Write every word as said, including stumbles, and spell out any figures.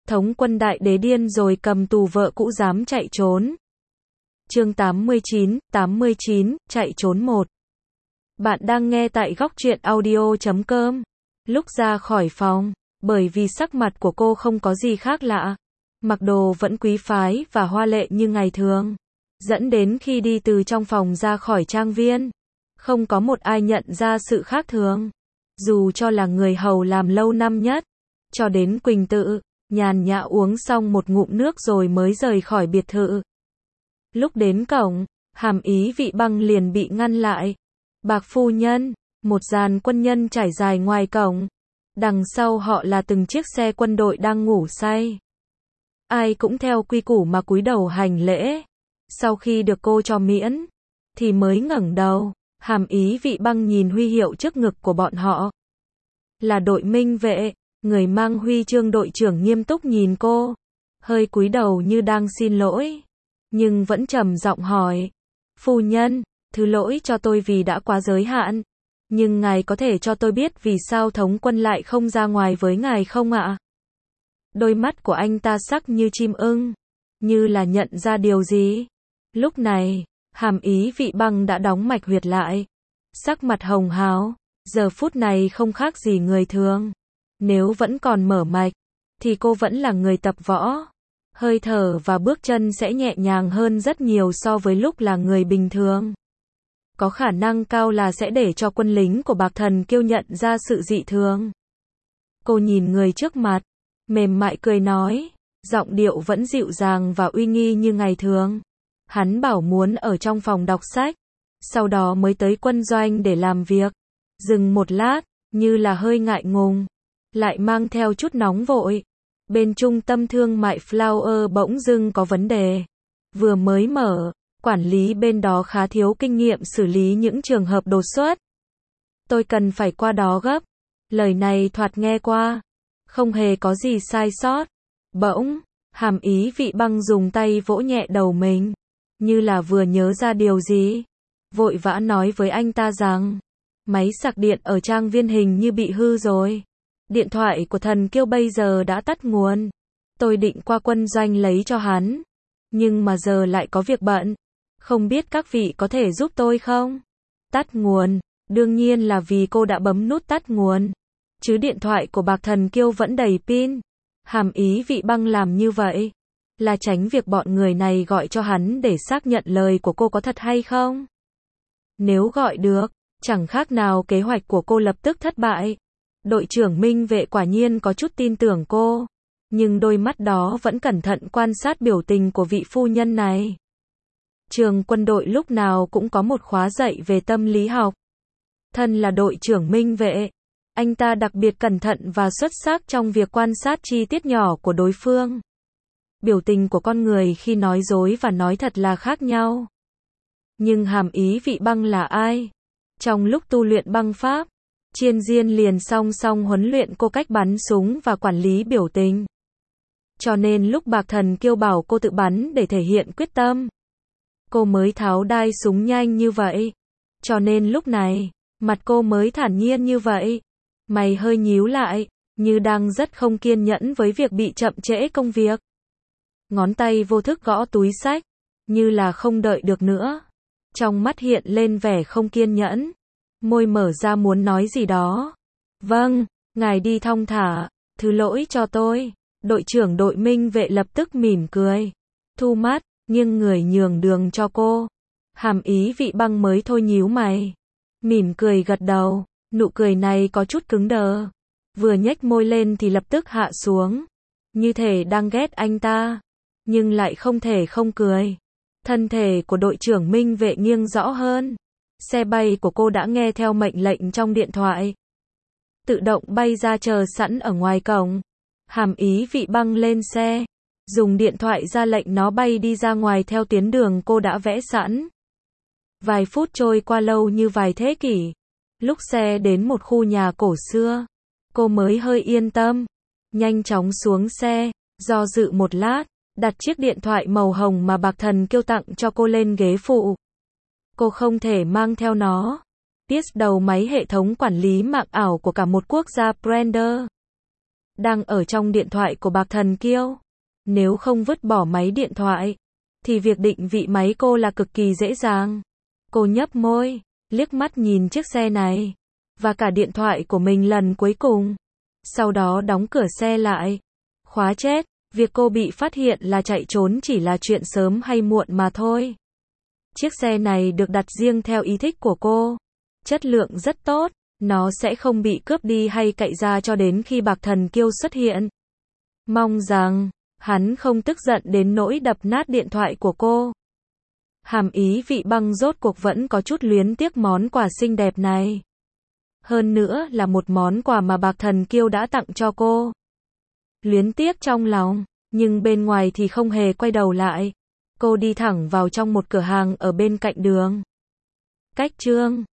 Thống quân đại đế điên rồi cầm tù vợ cũ dám chạy trốn. Chương tám mươi chín, tám mươi chín, chạy trốn một. Bạn đang nghe tại góc truyện audio chấm com. Lúc ra khỏi phòng, bởi vì sắc mặt của cô không có gì khác lạ, mặc đồ vẫn quý phái và hoa lệ như ngày thường, dẫn đến khi đi từ trong phòng ra khỏi trang viên, không có một ai nhận ra sự khác thường. Dù cho là người hầu làm lâu năm nhất, cho đến Quỳnh Tự, nhàn nhã uống xong một ngụm nước rồi mới rời khỏi biệt thự. Lúc đến cổng, Hàm Ý Vị Băng liền bị ngăn lại. Bạc phu nhân, một dàn quân nhân trải dài ngoài cổng. Đằng sau họ là từng chiếc xe quân đội đang ngủ say. Ai cũng theo quy củ mà cúi đầu hành lễ. Sau khi được cô cho miễn, thì mới ngẩng đầu. Hàm Ý Vị Băng nhìn huy hiệu trước ngực của bọn họ. Là đội minh vệ. Người mang huy chương đội trưởng nghiêm túc nhìn cô, hơi cúi đầu như đang xin lỗi, nhưng vẫn trầm giọng hỏi, phu nhân, thứ lỗi cho tôi vì đã quá giới hạn, nhưng ngài có thể cho tôi biết vì sao thống quân lại không ra ngoài với ngài không ạ? Đôi mắt của anh ta sắc như chim ưng, như là nhận ra điều gì. Lúc này, Hàm Ý Vị Băng đã đóng mạch huyệt lại, sắc mặt hồng hào, giờ phút này không khác gì người thường. Nếu vẫn còn mở mạch, thì cô vẫn là người tập võ. Hơi thở và bước chân sẽ nhẹ nhàng hơn rất nhiều so với lúc là người bình thường. Có khả năng cao là sẽ để cho quân lính của Bạc Thần Kiêu nhận ra sự dị thường. Cô nhìn người trước mặt, mềm mại cười nói, giọng điệu vẫn dịu dàng và uy nghi như ngày thường. Hắn bảo muốn ở trong phòng đọc sách, sau đó mới tới quân doanh để làm việc. Dừng một lát, như là hơi ngại ngùng, lại mang theo chút nóng vội. Bên trung tâm thương mại Flower bỗng dưng có vấn đề. Vừa mới mở, quản lý bên đó khá thiếu kinh nghiệm xử lý những trường hợp đột xuất. Tôi cần phải qua đó gấp. Lời này thoạt nghe qua, không hề có gì sai sót. Bỗng, Hàm Ý Vị Băng dùng tay vỗ nhẹ đầu mình, như là vừa nhớ ra điều gì. Vội vã nói với anh ta rằng, máy sạc điện ở trang viên hình như bị hư rồi. Điện thoại của Thần Kiêu bây giờ đã tắt nguồn. Tôi định qua quân doanh lấy cho hắn, nhưng mà giờ lại có việc bận. Không biết các vị có thể giúp tôi không? Tắt nguồn, đương nhiên là vì cô đã bấm nút tắt nguồn, chứ điện thoại của Bạc Thần Kiêu vẫn đầy pin. Hàm Ý Vị Băng làm như vậy là tránh việc bọn người này gọi cho hắn để xác nhận lời của cô có thật hay không. Nếu gọi được, chẳng khác nào kế hoạch của cô lập tức thất bại. Đội trưởng minh vệ quả nhiên có chút tin tưởng cô, nhưng đôi mắt đó vẫn cẩn thận quan sát biểu tình của vị phu nhân này. Trường quân đội lúc nào cũng có một khóa dạy về tâm lý học. Thân là đội trưởng minh vệ, anh ta đặc biệt cẩn thận và xuất sắc trong việc quan sát chi tiết nhỏ của đối phương. Biểu tình của con người khi nói dối và nói thật là khác nhau. Nhưng Hàm Ý Vị Băng là ai? Trong lúc tu luyện băng pháp, Chiên Diên liền song song huấn luyện cô cách bắn súng và quản lý biểu tình. Cho nên lúc Bạc Thần Kiêu bảo cô tự bắn để thể hiện quyết tâm, cô mới tháo đai súng nhanh như vậy. Cho nên lúc này, mặt cô mới thản nhiên như vậy. Mày hơi nhíu lại, như đang rất không kiên nhẫn với việc bị chậm trễ công việc. Ngón tay vô thức gõ túi xách, như là không đợi được nữa. Trong mắt hiện lên vẻ không kiên nhẫn. Môi mở ra muốn nói gì đó. Vâng, ngài đi thong thả, thứ lỗi cho tôi. Đội trưởng đội minh vệ lập tức mỉm cười, thu mắt, nghiêng người nhường đường cho cô. Hàm Ý Vị Băng mới thôi nhíu mày, mỉm cười gật đầu, nụ cười này có chút cứng đờ. Vừa nhếch môi lên thì lập tức hạ xuống, như thể đang ghét anh ta, nhưng lại không thể không cười. Thân thể của đội trưởng minh vệ nghiêng rõ hơn. Xe bay của cô đã nghe theo mệnh lệnh trong điện thoại, tự động bay ra chờ sẵn ở ngoài cổng. Hàm Ý Vị Băng lên xe, dùng điện thoại ra lệnh nó bay đi ra ngoài theo tuyến đường cô đã vẽ sẵn. Vài phút trôi qua lâu như vài thế kỷ. Lúc xe đến một khu nhà cổ xưa, cô mới hơi yên tâm, nhanh chóng xuống xe, do dự một lát, đặt chiếc điện thoại màu hồng mà Bạc Thần Kiêu tặng cho cô lên ghế phụ. Cô không thể mang theo nó. Tiết đầu máy hệ thống quản lý mạng ảo của cả một quốc gia Brander. đang ở trong điện thoại của Bạc Thần Kiêu. Nếu không vứt bỏ máy điện thoại, thì việc định vị máy cô là cực kỳ dễ dàng. Cô nhấp môi, liếc mắt nhìn chiếc xe này, và cả điện thoại của mình lần cuối cùng. Sau đó đóng cửa xe lại. Khóa chết, việc cô bị phát hiện là chạy trốn chỉ là chuyện sớm hay muộn mà thôi. Chiếc xe này được đặt riêng theo ý thích của cô. Chất lượng rất tốt, nó sẽ không bị cướp đi hay cậy ra cho đến khi Bạc Thần Kiêu xuất hiện. Mong rằng, hắn không tức giận đến nỗi đập nát điện thoại của cô. Hàm ý Vị Băng rốt cuộc vẫn có chút luyến tiếc món quà xinh đẹp này. Hơn nữa là một món quà mà Bạc Thần Kiêu đã tặng cho cô. Luyến tiếc trong lòng, nhưng bên ngoài thì không hề quay đầu lại. Cô đi thẳng vào trong một cửa hàng ở bên cạnh đường. Cách Trương